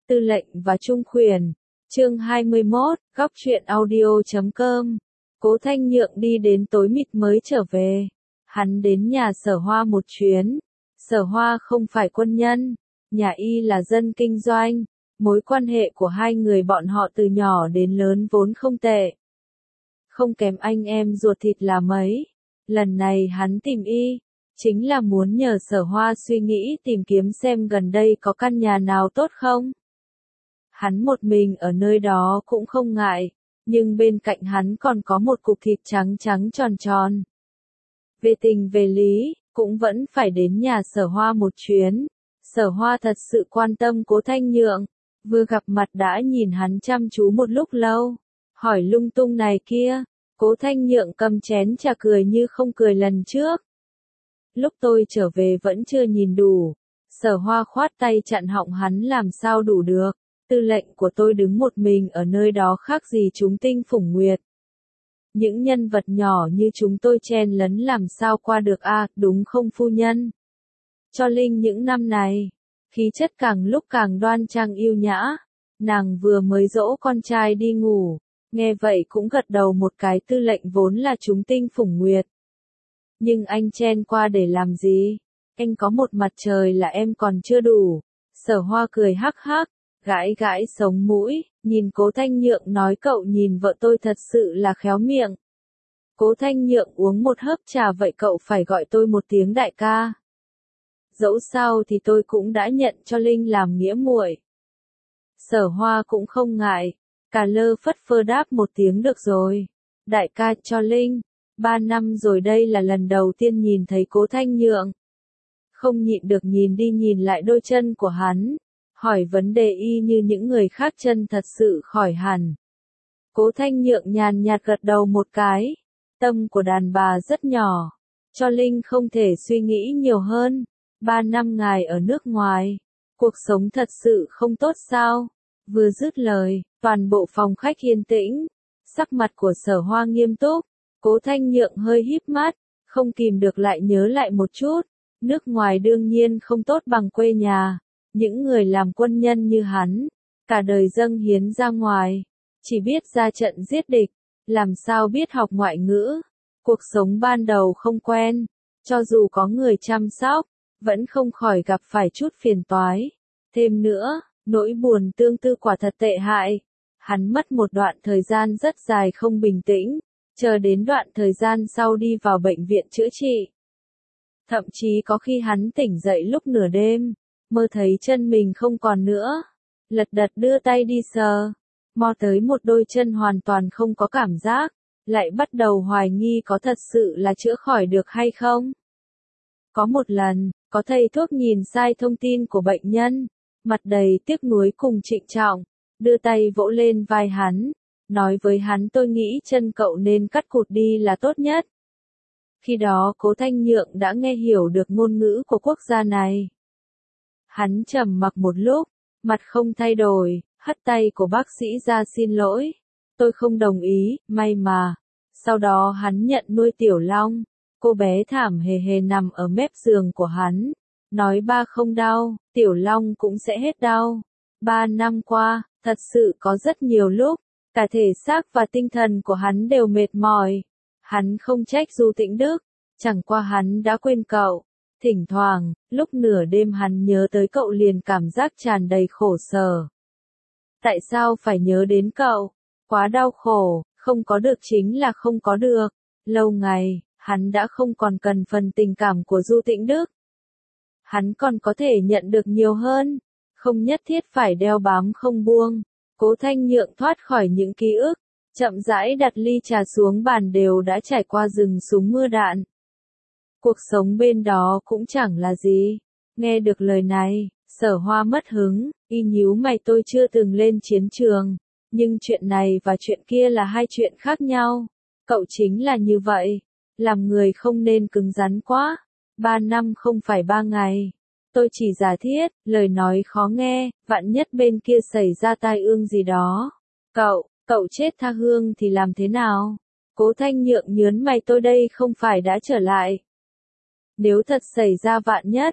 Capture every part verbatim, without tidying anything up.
Tư lệnh và Trung Khuyển. Chương hai mươi mốt, góc truyện audio chấm com. Cố Thanh Nhượng đi đến tối mịt mới trở về. Hắn đến nhà Sở Hoa một chuyến. Sở Hoa không phải quân nhân, nhà y là dân kinh doanh. Mối quan hệ của hai người bọn họ từ nhỏ đến lớn vốn không tệ. Không kém anh em ruột thịt là mấy. Lần này hắn tìm y, chính là muốn nhờ Sở Hoa suy nghĩ tìm kiếm xem gần đây có căn nhà nào tốt không. Hắn một mình ở nơi đó cũng không ngại, nhưng bên cạnh hắn còn có một cục thịt trắng trắng tròn tròn. Về tình về lý, cũng vẫn phải đến nhà Sở Hoa một chuyến. Sở Hoa thật sự quan tâm Cố Thanh Nhượng, vừa gặp mặt đã nhìn hắn chăm chú một lúc lâu, hỏi lung tung này kia. Cố Thanh Nhượng cầm chén trà cười như không cười lần trước. Lúc tôi trở về vẫn chưa nhìn đủ. Sở Hoa khoát tay chặn họng hắn làm sao đủ được. Tư lệnh của tôi đứng một mình ở nơi đó khác gì chúng tinh phủng nguyệt. Những nhân vật nhỏ như chúng tôi chen lấn làm sao qua được a, à, đúng không phu nhân? Cho Linh những năm này, khí chất càng lúc càng đoan trang yêu nhã. Nàng vừa mới dỗ con trai đi ngủ, nghe vậy cũng gật đầu một cái. Tư lệnh vốn là chúng tinh phủng nguyệt. Nhưng anh chen qua để làm gì? Anh có một mặt trời là em còn chưa đủ. Sở Hoa cười hắc hắc, gãi gãi sống mũi, nhìn Cố Thanh Nhượng nói cậu nhìn vợ tôi thật sự là khéo miệng. Cố Thanh Nhượng uống một hớp trà vậy cậu phải gọi tôi một tiếng đại ca. Dẫu sao thì tôi cũng đã nhận cho Linh làm nghĩa muội. Sở Hoa cũng không ngại, cà lơ phất phơ đáp một tiếng được rồi. Đại ca cho Linh, ba năm rồi đây là lần đầu tiên nhìn thấy Cố Thanh Nhượng. Không nhịn được nhìn đi nhìn lại đôi chân của hắn. Hỏi vấn đề y như những người khác chân thật sự khỏi hẳn. Cố Thanh Nhượng nhàn nhạt gật đầu một cái. Tâm của đàn bà rất nhỏ. Cho Linh không thể suy nghĩ nhiều hơn. Ba năm ngài ở nước ngoài. Cuộc sống thật sự không tốt sao? Vừa dứt lời, toàn bộ phòng khách yên tĩnh. Sắc mặt của Sở Hoa nghiêm túc. Cố Thanh Nhượng hơi híp mắt. Không kìm được lại nhớ lại một chút. Nước ngoài đương nhiên không tốt bằng quê nhà. Những người làm quân nhân như hắn, cả đời dâng hiến ra ngoài, chỉ biết ra trận giết địch, làm sao biết học ngoại ngữ. Cuộc sống ban đầu không quen, cho dù có người chăm sóc, vẫn không khỏi gặp phải chút phiền toái. Thêm nữa, nỗi buồn tương tư quả thật tệ hại. Hắn mất một đoạn thời gian rất dài không bình tĩnh, chờ đến đoạn thời gian sau đi vào bệnh viện chữa trị. Thậm chí có khi hắn tỉnh dậy lúc nửa đêm, mơ thấy chân mình không còn nữa, lật đật đưa tay đi sờ, mò tới một đôi chân hoàn toàn không có cảm giác, lại bắt đầu hoài nghi có thật sự là chữa khỏi được hay không. Có một lần, có thầy thuốc nhìn sai thông tin của bệnh nhân, mặt đầy tiếc nuối cùng trịnh trọng, đưa tay vỗ lên vai hắn, nói với hắn tôi nghĩ chân cậu nên cắt cụt đi là tốt nhất. Khi đó Cố Thanh Nhượng đã nghe hiểu được ngôn ngữ của quốc gia này. Hắn trầm mặc một lúc, mặt không thay đổi, hất tay của bác sĩ ra xin lỗi. Tôi không đồng ý, may mà. Sau đó hắn nhận nuôi Tiểu Long. Cô bé thảm hề hề nằm ở mép giường của hắn. Nói ba không đau, Tiểu Long cũng sẽ hết đau. Ba năm qua, thật sự có rất nhiều lúc, cả thể xác và tinh thần của hắn đều mệt mỏi. Hắn không trách Du Tĩnh Đức, chẳng qua hắn đã quên cậu. Thỉnh thoảng, lúc nửa đêm hắn nhớ tới cậu liền cảm giác tràn đầy khổ sở. Tại sao phải nhớ đến cậu? Quá đau khổ, không có được chính là không có được. Lâu ngày, hắn đã không còn cần phần tình cảm của Du Tĩnh Đức. Hắn còn có thể nhận được nhiều hơn, không nhất thiết phải đeo bám không buông. Cố Thanh Nhượng thoát khỏi những ký ức, chậm rãi đặt ly trà xuống bàn đều đã trải qua rừng súng mưa đạn. Cuộc sống bên đó cũng chẳng là gì. Nghe được lời này, Sở Hoa mất hứng, y nhíu mày tôi chưa từng lên chiến trường. Nhưng chuyện này và chuyện kia là hai chuyện khác nhau. Cậu chính là như vậy. Làm người không nên cứng rắn quá. Ba năm không phải ba ngày. Tôi chỉ giả thiết, lời nói khó nghe, vạn nhất bên kia xảy ra tai ương gì đó. Cậu, cậu chết tha hương thì làm thế nào? Cố Thanh Nhượng nhớn mày tôi đây không phải đã trở lại. Nếu thật xảy ra vạn nhất,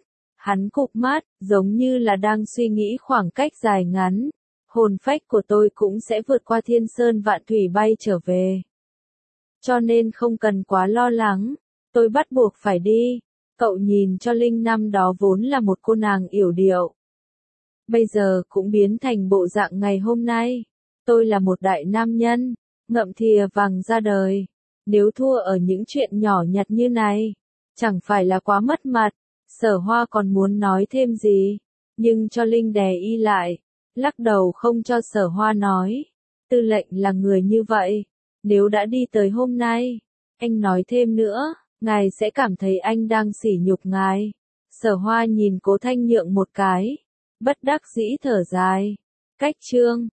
Hắn cụp mắt, giống như là đang suy nghĩ khoảng cách dài ngắn. Hồn phách của tôi cũng sẽ vượt qua thiên sơn vạn thủy bay trở về. Cho nên không cần quá lo lắng, tôi bắt buộc phải đi. Cậu nhìn cho Linh năm đó vốn là một cô nàng yểu điệu. Bây giờ cũng biến thành bộ dạng ngày hôm nay. Tôi là một đại nam nhân, ngậm thìa vàng ra đời. Nếu thua ở những chuyện nhỏ nhặt như này, chẳng phải là quá mất mặt. Sở Hoa còn muốn nói thêm gì, nhưng cho Linh đè y lại, lắc đầu không cho Sở Hoa nói. Tư lệnh là người như vậy, nếu đã đi tới hôm nay, anh nói thêm nữa, ngài sẽ cảm thấy anh đang sỉ nhục ngài. Sở Hoa nhìn Cố Thanh Nhượng một cái, bất đắc dĩ thở dài. Cách chương